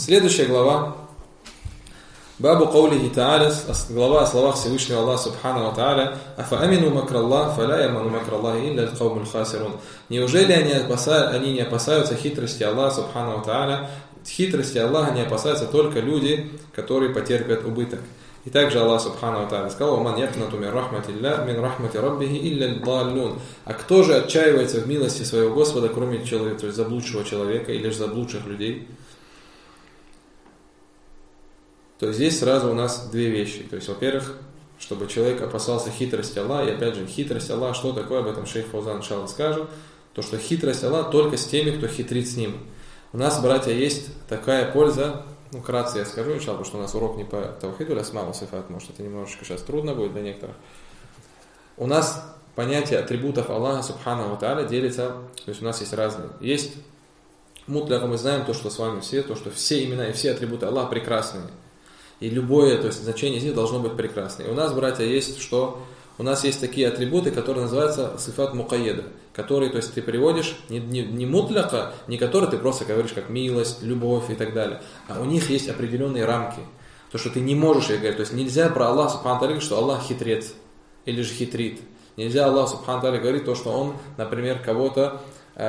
Следующая глава. Бабу каулихи та'аля, глава о словах Всевышнего Аллаха Субхану ва Та'аля. Афа амину макраллах, фаля яману макраллахи илля аль-каумуль хасирун. Неужели они не опасаются хитрости Аллаха Субхану ва Та'аля? Хитрости Аллаха не опасаются только люди, которые потерпят убыток. И также Аллах Субхану ва Та'аля сказал: «Ман якнату мин рахмати раббихи илля аль-даллун». А кто же отчаивается в милости своего Господа, кроме человека, то есть заблудшего человека или же заблудших людей? То есть здесь сразу у нас две вещи. То есть, во-первых, чтобы человек опасался хитрости Аллаха, и опять же, хитрость Аллаха, что такое, об этом шейх Фаузан иншалла скажет, то, что хитрость Аллаха только с теми, кто хитрит с ним. У нас, братья, есть такая польза, вкратце я скажу, иншалла, потому что у нас урок не по таухиду, а смалу сифат, может, это немножечко сейчас трудно будет для некоторых. У нас понятие атрибутов Аллаха Субхану ва Та'аля делится, то есть у нас есть разные. Есть мутляха, мы знаем то, что с вами все, то, что все имена и все атрибуты Аллаха прекрасные. И любое, то есть значение из них должно быть прекрасное. И у нас, братья, есть что? У нас есть такие атрибуты, которые называются сифат мукайеда, которые, то есть ты приводишь не мутляка, не которые ты просто говоришь как милость, любовь и так далее, а у них есть определенные рамки. То, что ты не можешь их говорить. То есть нельзя про Аллаха Субхану говорить, что Аллах хитрец или же хитрит. Нельзя Аллаху Субхану говорить то, что он, например, кого-то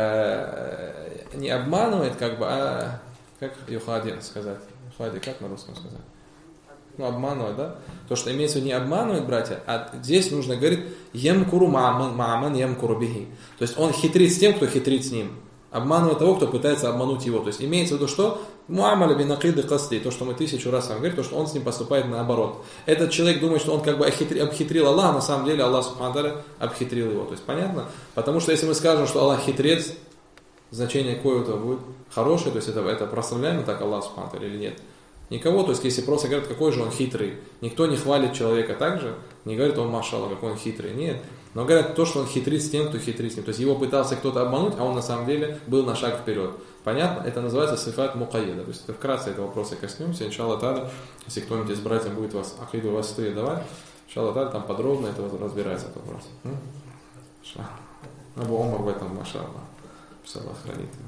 не обманывает, как бы, а как юхади сказать? Юхади, как на русском сказать? Обманывать, да? То, что имеется в виду не обманывает, братья, а здесь нужно говорить ямкуру мааман ямкуру бихи. То есть он хитрит с тем, кто хитрит с ним. Обманывает того, кто пытается обмануть его. То есть имеется в виду, что муамаля бинакиды касли, то, что мы 1000 раз вам говорим, то, что он с ним поступает наоборот. Этот человек думает, что он как бы обхитрил Аллаха, на самом деле Аллах Субхану ва Та'аля обхитрил его. То есть понятно? Потому что если мы скажем, что Аллах хитрец, значение какое-то будет хорошее, то есть это прославляем так Аллах Субхану ва Та'аля или нет? Никого, то есть если просто говорят, какой же он хитрый, никто не хвалит человека так же, не говорит он машалла, какой он хитрый, нет. Но говорят то, что он хитрит с тем, кто хитрит с ним. То есть его пытался кто-то обмануть, а он на самом деле был на шаг вперед. Понятно? Это называется сифат мукайеда. То есть это вкратце этого вопроса коснемся. Иншалла та'аля, если кто-нибудь из братьев будет вас акиду вас давать, иншалла та'аля, там подробно это разбирается этот вопрос. Абу Омар в этом машалла. Пусть Аллах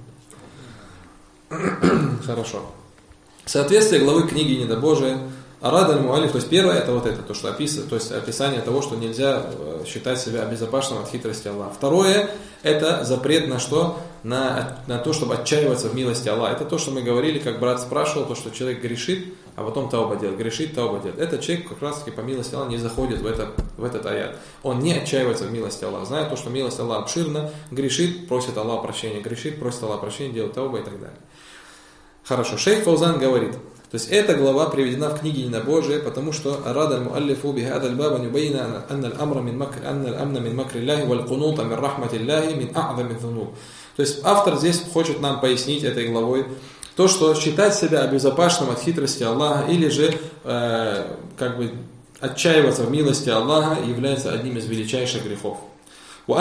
хранит. Хорошо. Соответствие главы книги Недобожие, Арад аль-Муалиф, то есть первое это вот это, то, что описывает, то есть описание того, что нельзя считать себя обезопасенным от хитрости Аллаха. Второе, это запрет на что? На то, чтобы отчаиваться в милости Аллаха. Это то, что мы говорили, как брат спрашивал, то, что человек грешит, а потом тауба делает, грешит, тауба делает. Этот человек как раз таки по милости Аллаха не заходит в этот аят. Он не отчаивается в милости Аллаха, знает то, что милость Аллаха обширна, грешит, просит Аллаха прощения, грешит, просит Аллаха прощения, делает тауба и так далее. Хорошо, шейх Фаузан говорит, то есть эта глава приведена в книге Недобожие, потому что арада аль-муаллифу бихада аль-баба нюбайна анна аль-амра мин макри Аллахи валь кунута мин рахмати Аллахи мин а'зами дзунуб. То есть автор здесь хочет нам пояснить этой главой то, что считать себя обезопасенным от хитрости Аллаха или же как бы отчаиваться в милости Аллаха является одним из величайших грехов. И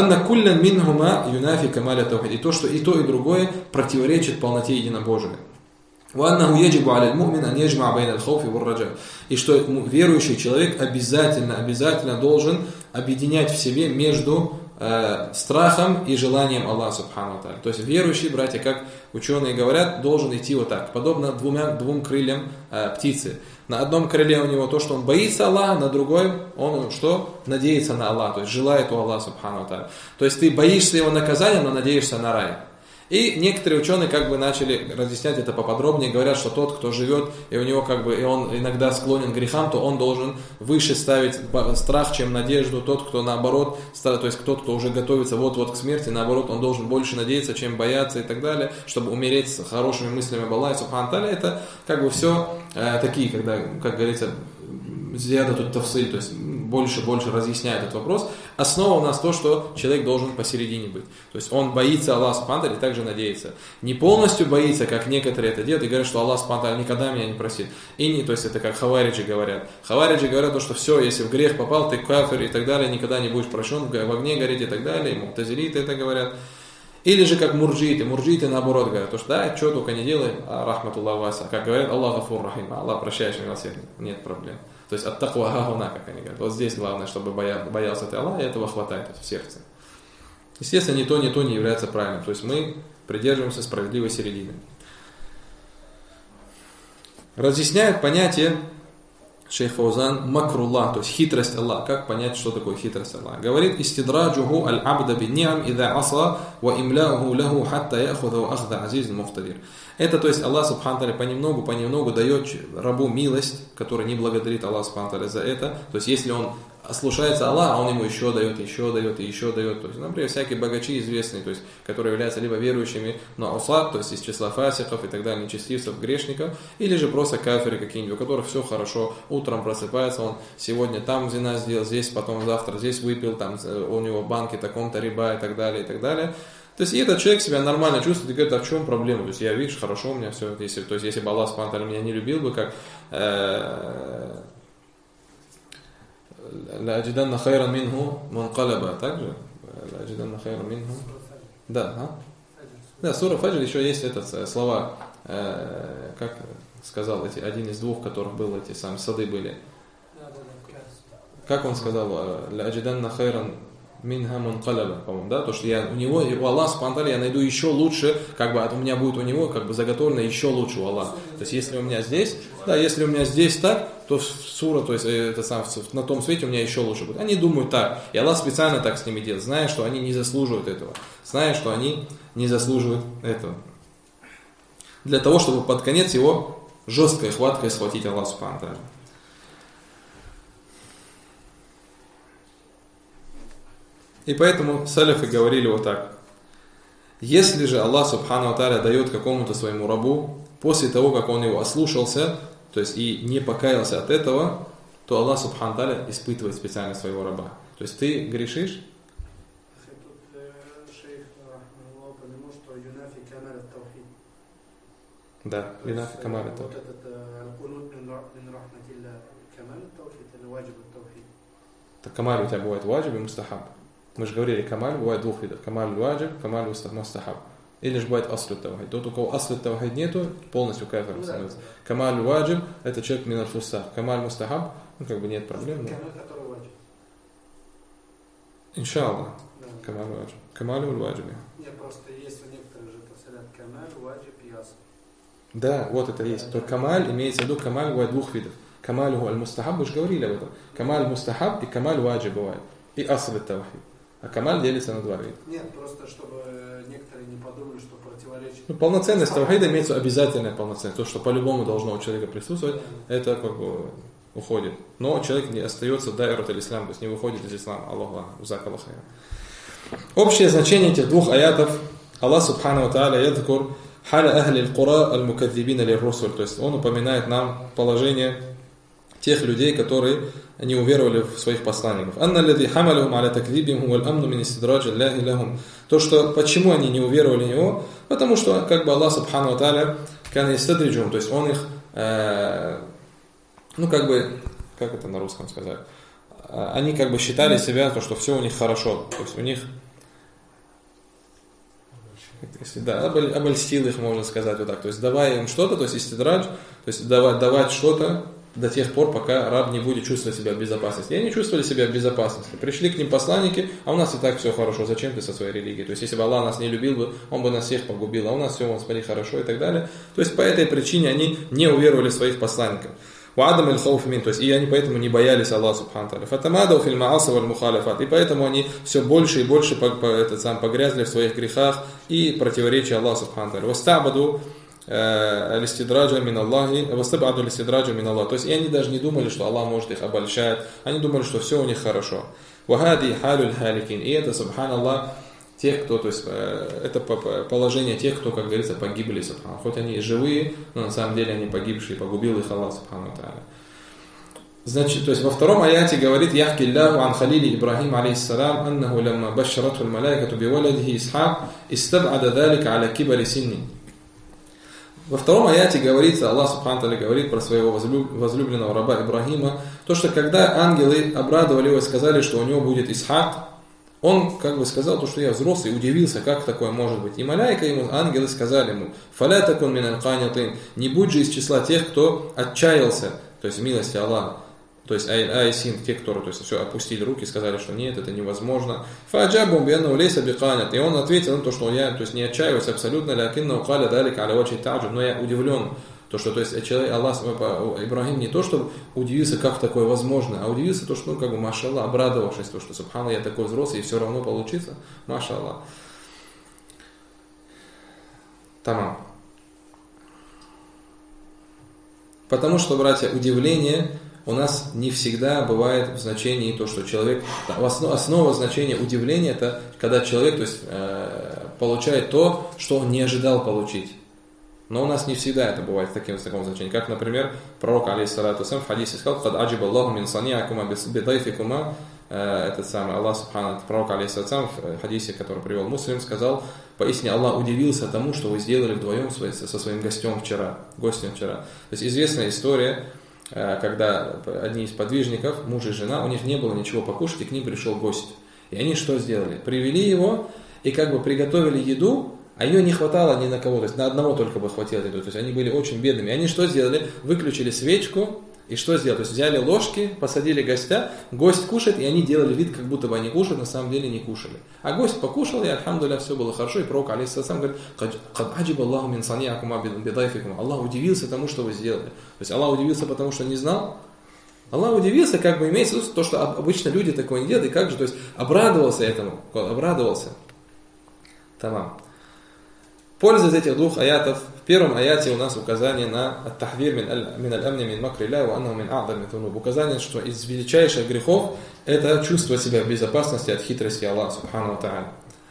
то, что и то, и другое противоречит полноте единобожия. И что верующий человек обязательно должен объединять в себе между страхом и желанием Аллаха Субхану ва Та'аля. То есть верующий, братья, как ученые говорят, должен идти вот так, подобно двум крыльям птицы. На одном крыле у него то, что он боится Аллаха, на другой он что? Надеется на Аллаха, то есть желает у Аллаха Субхану ва Та'аля. То есть ты боишься его наказания, но надеешься на рай. И некоторые ученые как бы начали разъяснять это поподробнее, говорят, что тот, кто живет, и у него как бы, и он иногда склонен к грехам, то он должен выше ставить страх, чем надежду. Тот, кто наоборот, то есть тот, кто уже готовится вот-вот к смерти, наоборот, он должен больше надеяться, чем бояться и так далее, чтобы умереть с хорошими мыслями об Аллахе Субхану Та'аля. Это как бы все такие, когда, как говорится, зияда тут тафсиль, то есть больше разъясняет этот вопрос. Основа у нас то, что человек должен посередине быть. То есть он боится Аллаха Субхану Та'аля и также надеется. Не полностью боится, как некоторые это делают, и говорят, что Аллах Субхану Та'аля никогда меня не простит. И не, то есть это как хавариджи говорят. Хавариджи говорят, то, что все, если в грех попал, ты кафир и так далее, никогда не будешь прощен, в огне гореть и так далее. И мутазилиты это говорят. Или же как мурджииты наоборот говорят, то что да, что только не делай, рахматуллах васа. Как говорят, Аллах гафур рахим, Аллах прощающий милосердный, нет проблем. То есть от таква гагуна, как они говорят. Вот здесь главное, чтобы боялся ты Аллаха, и этого хватает в сердце. Естественно, ни то не является правильным. То есть мы придерживаемся справедливой середины. разъясняет понятие шейх Фаузан макруллах, то есть хитрость Аллаха. Как понять, что такое хитрость Аллаха? Говорит: истидраджуху аль-абда бин-ни'ам ида аса ва имляуху лаху хатта яхудху ахда азиз муктадир. Это, то есть, Аллах Субхану Тааля понемногу дает рабу милость, который не благодарит Аллаха Субхану Тааля за это. То есть, если он слушается Аллаха, а он ему еще дает. То есть, например, всякие богачи известные, то есть, которые являются либо верующими, но усад, то есть из числа фасиков и так далее, нечестивцев, грешников, или же просто кафиры какие-нибудь, у которых все хорошо, утром просыпается, он сегодня там зина сделал, здесь, потом завтра здесь выпил, там у него в банке таком-то риба и так далее, и так далее. То есть, и этот человек себя нормально чувствует и говорит: а в чем проблема? То есть, я, видишь, хорошо у меня все. Если бы Аллах Субхану Тааля меня не любил бы, как ла'аджиданна хайран минху мункалаба, также ла'аджиданна хайран минху. Да, сура Фаджр, еще есть слова, как сказал один из двух, которых был эти самые сады были. Как он сказал: ла'аджиданна хайран минха мункалаба, по-моему, да, то, что у Аллаха Субхану Тааля я найду еще лучше, как бы у меня будет у него как бы заготовлено еще лучше у Аллаха. То есть, если у меня здесь, если у меня здесь так, то сура, то есть на том свете у меня еще лучше будет. Они думают так, и Аллах специально так с ними делает, зная, что они не заслуживают этого, для того, чтобы под конец его жесткой хваткой схватить Аллах Субхану Тааля. И поэтому салафы говорили вот так: если же Аллах Субхану Тааля дает какому-то своему рабу, после того, как он его ослушался, то есть и не покаялся от этого, то Аллах Субхану Тааля испытывает специально своего раба. То есть ты грешишь? Да, юнафи камаль ат-таухид. Так камаль у тебя бывает ваджиб и мустахаб. Мы же говорили, камаль бывает двух видов: камаль ваджиб, камаль мустахаб. Или же бывает аслу тавхид. Тот, у кого аслу тавхид нету, полностью кафиром становится. Камаль ваджиб — это человек мин аль-фусах. Камаль мустахаб, как бы нет проблем. Иншаллах. Камаль ваджиб. Камаль ваджиб. Нет, просто есть у некоторых же посылят камаль, ваджиб и асл. Да, вот это есть. То камаль имеется в виду, камаль бывает двух видов. Камаль аль-мустахаб, мы же говорили об этом. Камаль мустахаб и камаль ваджиб бывает. И асл тавхид. А камаль делится на два вида. Нет, просто чтобы некоторые не подумали, что противоречит. Полноценность тавхида имеется обязательная полноценность. То, что по-любому должно у человека присутствовать, это как бы уходит. Но человек не остается дайрат аль-ислам, то есть не выходит из ислама. Аллаху закаллаху хайран. Общее значение этих двух аятов: Аллах Субхану ва Тааля ядкур халя ахли аль-кура аль-мукадзибина лир-русуль. То есть он упоминает нам положение тех людей, которые не уверовали в своих посланников. То, что почему они не уверовали в него, потому что как бы Аллах Субхану ва Тааля кан ястадриджум, то есть он их, как это на русском сказать, они как бы считали себя, то, что все у них хорошо, то есть у них, обольстил их, можно сказать вот так, то есть давая им что-то, то есть истидрадж, то есть давать что-то до тех пор, пока раб не будет чувствовать себя в безопасности. И они чувствовали себя в безопасности. Пришли к ним посланники, а у нас и так все хорошо, зачем ты со своей религией? То есть, если бы Аллах нас не любил бы, Он бы нас всех погубил, а у нас все, Господи, хорошо и так далее. То есть, по этой причине они не уверовали в своих посланников. То есть, и они поэтому не боялись Аллаха Субхану Тааля. И поэтому они все больше и больше погрязли в своих грехах и противоречия Аллаху Субхану Тааля. Алистидраджа мин Аллахи, вастабаду алистидраджа мин Аллах. То есть и они даже не думали, что Аллах может их обольщать. Они думали, что все у них хорошо. Вахади халюль халикин. И это, субханаллах, тех, кто, то есть это положение тех, кто, как говорится, погибли, субханаллах. Хоть они и живые, но на самом деле они погибшие, погубил их Аллах, субхану тааля. Значит, то есть во втором аяте говорит: Яхки Аллаху ан халили Ибрахим алейхиссалам, аннаху лямма башшаратху аль-малайкату биваладихи Исхак, истаб'ада далика аля кибари синни. Во втором аяте говорится, Аллах Субхану Тааля говорит про своего возлюбленного раба Ибрахима, то, что когда ангелы обрадовали его и сказали, что у него будет Исхак, он как бы сказал, то, что я взрослый, удивился, как такое может быть. И маляйка ему, ангелы сказали ему: «Фаля такун мин аль-канятин», не будь же из числа тех, кто отчаялся, то есть в милости Аллаха. То есть айсин, те, которые, то есть, все опустили руки, сказали, что нет, это невозможно. Фаджабум бианну лейса биқанят. И он ответил на то, что я, то есть, не отчаиваюсь абсолютно, лякинна укаля далик аля вачи таджуб, но я удивлен То есть человек, Ибрагим не то, что удивился, как такое возможно, а удивился то, что, машаллах, обрадовавшись, то, что, субханаллах, я такой взрослый, и все равно получится, машаллах. Тамам. Потому что, братья, удивление у нас не всегда бывает в значении то, что человек... Основа значения удивления – это когда человек получает то, что он не ожидал получить. Но у нас не всегда это бывает в таком значении. Как, например, пророк, алейхиссалату вассалям, в хадисе сказал: «Кад аджиба Аллаху мин саниакума бидайфикума». Этот самый Аллах, субхану, пророк, алейхиссалату вассалям, в хадисе, который привел Муслим, сказал: «Поистине Аллах удивился тому, что вы сделали вдвоем со своим гостем вчера». То есть известная история, когда одни из подвижников, муж и жена, у них не было ничего покушать, и к ним пришел гость. И они что сделали? Привели его и приготовили еду, а ее не хватало ни на кого, то есть на одного только бы хватило еду, то есть они были очень бедными. И они что сделали? Выключили свечку и что сделали? То есть взяли ложки, посадили гостя, гость кушает, и они делали вид, как будто бы они кушают, на самом деле не кушали. А гость покушал, и альхамдулилля, все было хорошо, и пророк, алейхиссалам, говорит: «Кад аджиба Аллаху мин саниакума бидайфикума». Аллах удивился тому, что вы сделали. То есть Аллах удивился, потому что не знал. Аллах удивился, имеется в виду то, что обычно люди такое не делают, и как же, то есть обрадовался этому, обрадовался. Тамам. Польза из этих двух аятов. В первом аяте у нас указание на ат-тахвир мин аль-амни мин макри лля ва аннаху мин а'зами зунуб. Указание, что из величайших грехов это чувствовать себя в безопасности от хитрости Аллаха субхану ва тааля.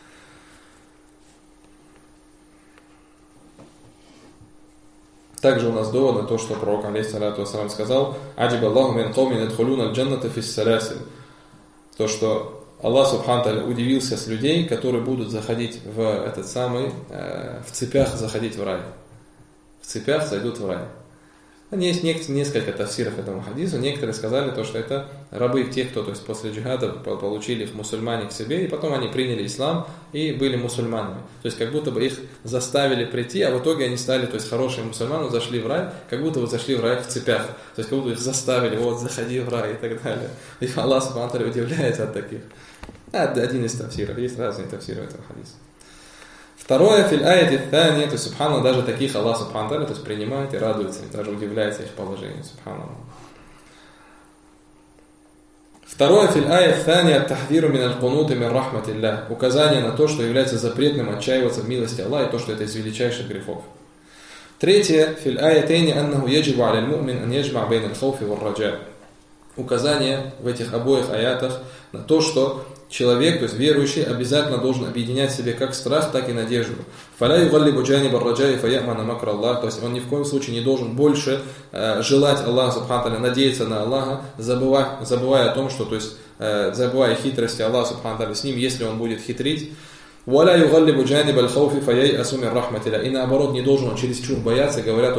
Также у нас довод на то, что пророк, алейхиссалату вассалам, сказал: «Аджиба Аллаху мин каумин ядхулуна аль-джанната фис саласил». То, что Аллах субхану тааля удивился с людей, которые будут заходить в цепях заходить в рай. В цепях зайдут в рай. Есть несколько тафсиров этому хадису. Некоторые сказали, что это рабы тех, кто после джихада получили их мусульмане к себе, и потом они приняли ислам и были мусульманами. То есть как будто бы их заставили прийти, а в итоге они стали, хорошие мусульмане, зашли в рай, как будто бы зашли в рай в цепях. То есть как будто их заставили: заходи в рай и так далее. И Аллах субхану тааля удивляется от таких. Один из тафсиров, есть разные тафсиры этого хадиса. Второе, фил аяти тани, то есть субхану, даже таких Аллах субхану тааля принимает и радуется, и даже удивляется их положению, субхану. Второе, фил аяти тани ат-тахвиру мин аль-кунути мин рахматилля. Указание на то, что является запретным отчаиваться в милости Аллаха, и то, что это из величайших грехов. Третье, фил аятейни аннаху яджибу аля аль-му'мин ан яджма бейн аль-хауфи вар-раджа. Указание в этих обоих аятах на то, что человек, то есть верующий, обязательно должен объединять в себе как страх, так и надежду. То есть он ни в коем случае не должен больше желать Аллаха субхану тааля, надеяться на Аллаха, забывая о том, что, забывая хитрости Аллаха субхану тааля с ним, если он будет хитрить. И наоборот, не должен он чересчур бояться, говоря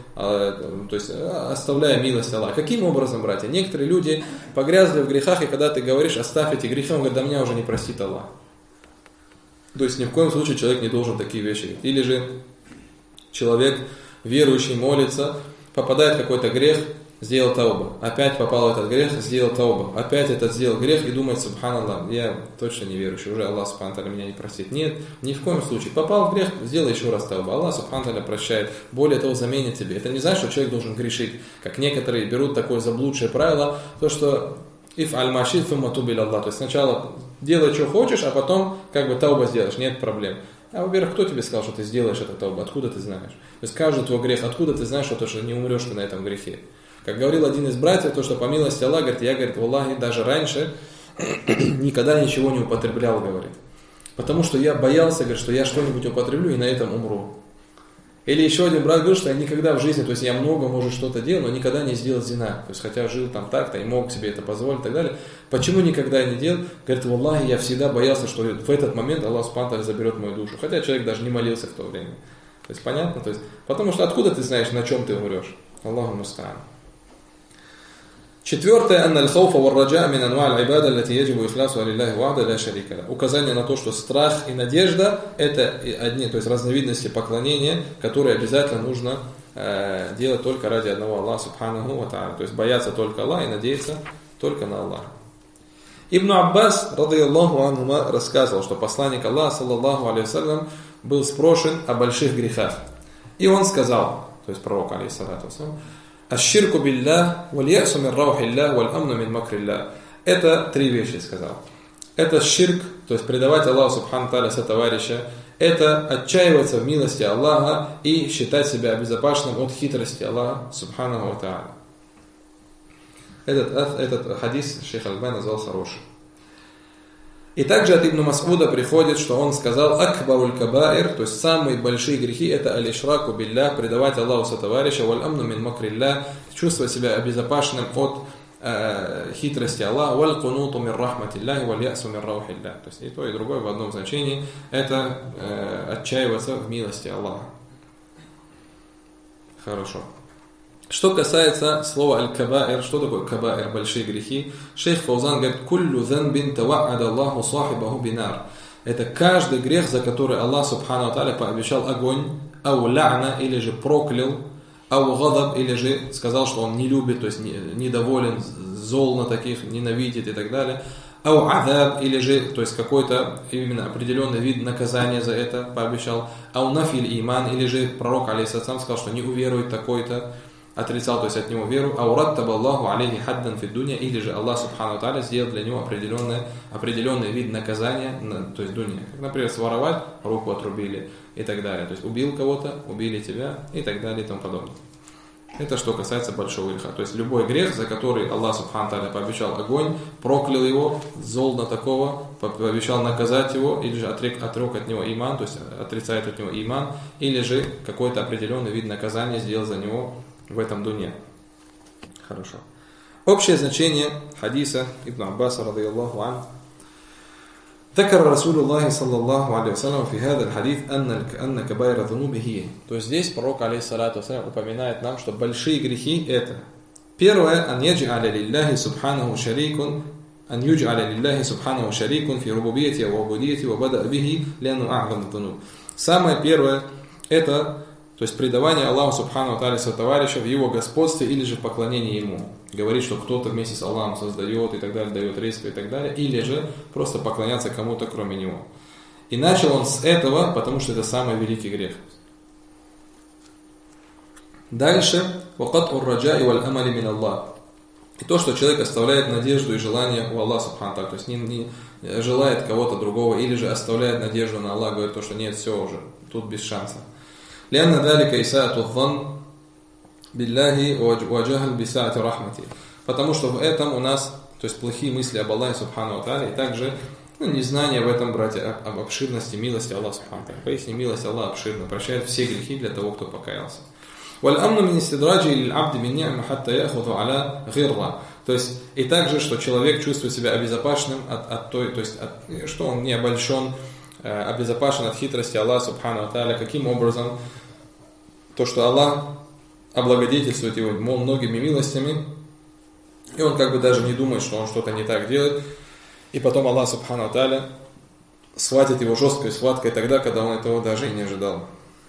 оставляя милость Аллаха. Каким образом, братья? Некоторые люди погрязли в грехах, и когда ты говоришь: оставь эти грехи, он говорит: да меня уже не простит Аллах. То есть ни в коем случае человек не должен такие вещи говорить. Или же человек, верующий, молится, попадает в какой-то грех, сделал тауба, опять попал в этот грех, сделал тауба, опять этот сделал грех и думает: субханаллах, я точно не верующий, уже Аллах субхану тааля меня не простит. Нет, ни в коем случае. Попал в грех, сделай еще раз тауба, Аллах субхану тааля прощает, более того, заменит тебе. Это не значит, что человек должен грешить, как некоторые берут такое заблудшее правило, то что if аль-машид фумма туб Аллах, то есть сначала делай, что хочешь, а потом тауба сделаешь, нет проблем. А во-первых, кто тебе сказал, что ты сделаешь это тауба? Откуда ты знаешь? То есть каждый твой грех, откуда ты знаешь, что не умрешь ты на этом грехе? Как говорил один из братьев, то, что по милости Аллаха, говорит, я, валлахи, даже раньше никогда ничего не употреблял, говорит. Потому что я боялся, говорит, что я что-нибудь употреблю и на этом умру. Или еще один брат говорил, что я никогда в жизни, то есть я много, может, что-то делал, но никогда не сделал зина. То есть хотя жил там так-то и мог себе это позволить и так далее. Почему никогда не делал? Говорит, валлахи, я всегда боялся, что в этот момент Аллах субхану тааля заберет мою душу. Хотя человек даже не молился в то время. То есть понятно? То есть, потому что откуда ты знаешь, на чем ты умрешь? Аллаху муста'ан. Четвертое, анна аль-хауфа вар-раджа мин анва' аль-ибада, аллати яджибу ихласу лиллахи вахда ла шарика лаху. Указание на то, что страх и надежда это одни, то есть разновидности поклонения, которые обязательно нужно делать только ради одного Аллаха субханаху ва тааля. То есть бояться только Аллаха и надеяться только на Аллаха. Ибн Аббас, радийаллаху анхума, рассказывал, что посланник Аллаха, саллаллаху алейхи вассалям, был спрошен о больших грехах. И он сказал, то есть пророк, алейхиссалату вассалам. Аш-ширку биллях, валь-ясу мин раухиллях, валь-амну мин макриллях. Это три вещи, сказал. Это ширк, то есть предавать Аллаху субхану та'аля сотоварища. Это отчаиваться в милости Аллаха и считать себя обезопасенным от хитрости Аллаха субхану ва та'аля. Этот хадис шейх Аль-Альбани назвал хорошим. И также от Ибн Мас'уда приходит, что он сказал акбаруль кабаир, то есть самые большие грехи это аль-ишраку биллях, предавать Аллаху сотоварища, валь-амну мин макриллях, чувствовать себя обезопасенным от хитрости Аллаха, валь-кунуту мин рахматиллахи, валь-ясу мин раухиллях. То есть и то, и другое в одном значении это отчаиваться в милости Аллаха. Хорошо. Что касается слова аль-кабаир, что такое кабаир, большие грехи? Шейх Фаузан говорит, куллю занбин тава'ада Аллаху сахибаху бинар. Это каждый грех, за который Аллах субхану та'аля пообещал огонь, ау лa'на, или же проклял, ау гадаб, или же сказал, что он не любит, то есть недоволен, зол на таких, ненавидит и так далее. Ау азаб, или же, то есть какой-то именно определенный вид наказания за это пообещал. Ау нафиль иман, или же пророк, алейхиссалам, сказал, что не уверует такой-то, отрицал, то есть от него веру, аураттаба Аллаху алейхи хаддан фид дуня, или же Аллах субхану та'аля сделал для него определенный вид наказания, то есть дуня. Как, например, своровать, руку отрубили и так далее. То есть убил кого-то, убили тебя и так далее и тому подобное. Это что касается большого греха. То есть любой грех, за который Аллах субхану та'аля пообещал огонь, проклял его, зол на такого, пообещал наказать его, или же отрек от него иман, то есть отрицает от него иман, или же какой-то определенный вид наказания сделал за него в этом дуне. Хорошо. Общее значение хадиса Ибн Аббаса радийаллаху ан. ذكر رسول الله صلى الله عليه وسلم في هذا الحديث أن كبائر الذنوب هي. То есть здесь пророк алейхиссалату вассалям упоминает нам, что большие грехи это. Первое, أن يجعل لله سبحانه شريك في ربوبيته وعبوديته وبدأ به لأنه أعظم الذنوب. Самое первое это, то есть предавание Аллаху субхану та'аля сотоварища в его господстве или же в поклонении ему. Говорит, что кто-то вместе с Аллахом создает и так далее, дает риск и так далее, или же просто поклоняться кому-то кроме него. И начал он с этого, потому что это самый великий грех. Дальше, وَقَطْعُ الرَّجَاءِ وَالْأَمَلِ مِنَ اللَّهِ. И то, что человек оставляет надежду и желание у Аллаха субхану та'аля, то есть не желает кого-то другого, или же оставляет надежду на Аллаха, говорит, что нет, все уже, тут без шансов. لأن ذلك إساءة الظن بالله وجهل بسعة رحمته. Потому что в этом у нас, то есть плохие мысли об Аллахе субхану та'аля, и также незнание в этом, братья, об обширности милости Аллаха субхану та'аля. Поясни, милость Аллаха обширна, прощает все грехи для того, кто покаялся. والأمن من استدراجه للعبد بالنعمة حتى يأخذ على غرة. То есть и также, что человек чувствует себя обезопасенным что он не обольщен, обезопасен от хитрости Аллаха субхану та'аля. Каким образом? То, что Аллах облагодетельствует его многими милостями, и он как бы даже не думает, что он что-то не так делает, и потом Аллах субхану та'аля схватит его жесткой схваткой тогда, когда он этого даже и не ожидал.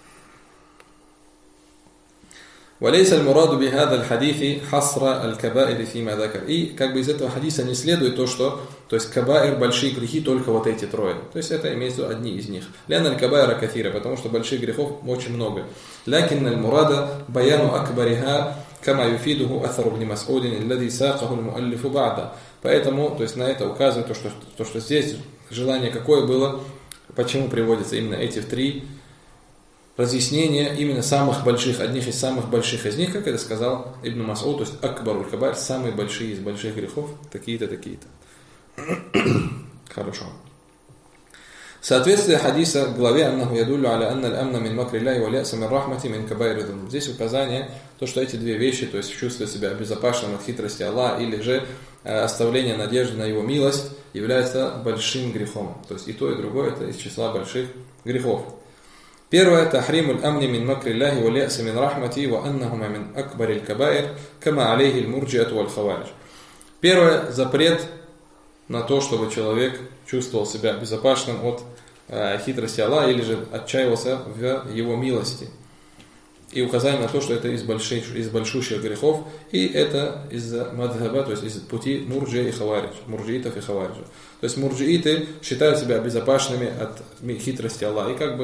وَلَيْسَ الْمُرَادُ بِهَذَا الْحَدِيثِ حَصْرَ الْكَبَائِرِ فِيمَا ذَكَرَ. И как бы из этого хадиса не следует то, что, то есть кабаир, большие грехи, только вот эти трое. То есть это имеется в виду одни из них. لأن الكبائر كثيرة, потому что больших грехов очень много. لكن المراد بيان أكبرها كما يفيده أثر ابن مسعود الذي ساقه المؤلف بعده. Поэтому, то есть на это указывает то, что здесь желание какое было, почему приводятся именно эти три разъяснение именно самых больших, одних из самых больших из них, как это сказал Ибн Мас'уд, то есть акбаруль кабаир, самые большие из больших грехов, такие-то, такие-то. Хорошо. Соответствие хадиса к главе «Аннаху ядуллю аля анна аль-амна мин макри Аллахи валь я'са мин рахмати мин кабаири зунуб». Здесь указание, то, что эти две вещи, то есть чувствовать себя обезопасенным от хитрости Аллаха, или же оставление надежды на его милость, является большим грехом. То есть и то, и другое, это из числа больших грехов. Первое, тахримуль амни мин макри Аллахи валь я'са мин рахмати ва аннахума мин акбариль кабаир, кама алейхи аль-мурджиату валь хаваридж. Первое, запрет на то, чтобы человек чувствовал себя безопасным от хитрости Аллаха или же отчаивался в его милости. И указание на то, что это из большущих грехов, и это из мадхаба, то есть из пути мурджи и хаваридж, мурджиитов и хавариджа. То есть мурджииты считают себя безопасными от хитрости Аллаха, и как бы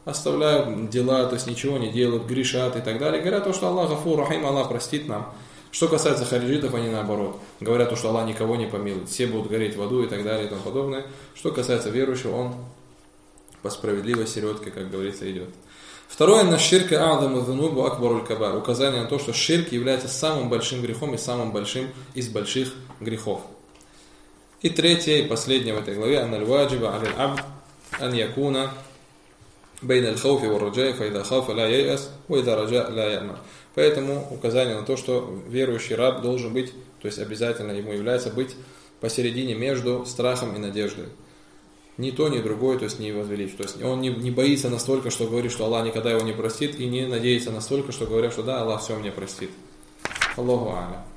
оставляют дела, то есть ничего не делают, грешат и так далее. Говорят то, что Аллах Гафур Рахим, Аллах простит нам. Что касается хариджитов, они наоборот. Говорят то, что Аллах никого не помилует, все будут гореть в аду и так далее и тому подобное. Что касается верующего, он по справедливой середке, как говорится, идет. Второе, на ширка а'заму зунубу акбаруль кабар. Указание на то, что ширк является самым большим грехом и самым большим из больших грехов. И третье, и последнее в этой главе, анналь ваджиба аль абд ан якуна бейн аль хауфи ва раджай, фа ида хауфа ла яйас, ва ида раджа ла яман. Поэтому указание на то, что верующий раб должен быть, то есть обязательно ему является быть посередине между страхом и надеждой. Ни то, ни другое, то есть не возвеличить. То есть он не боится настолько, что говорит, что Аллах никогда его не простит, и не надеется настолько, что говорят, что да, Аллах все мне простит. Аллаху а'лям.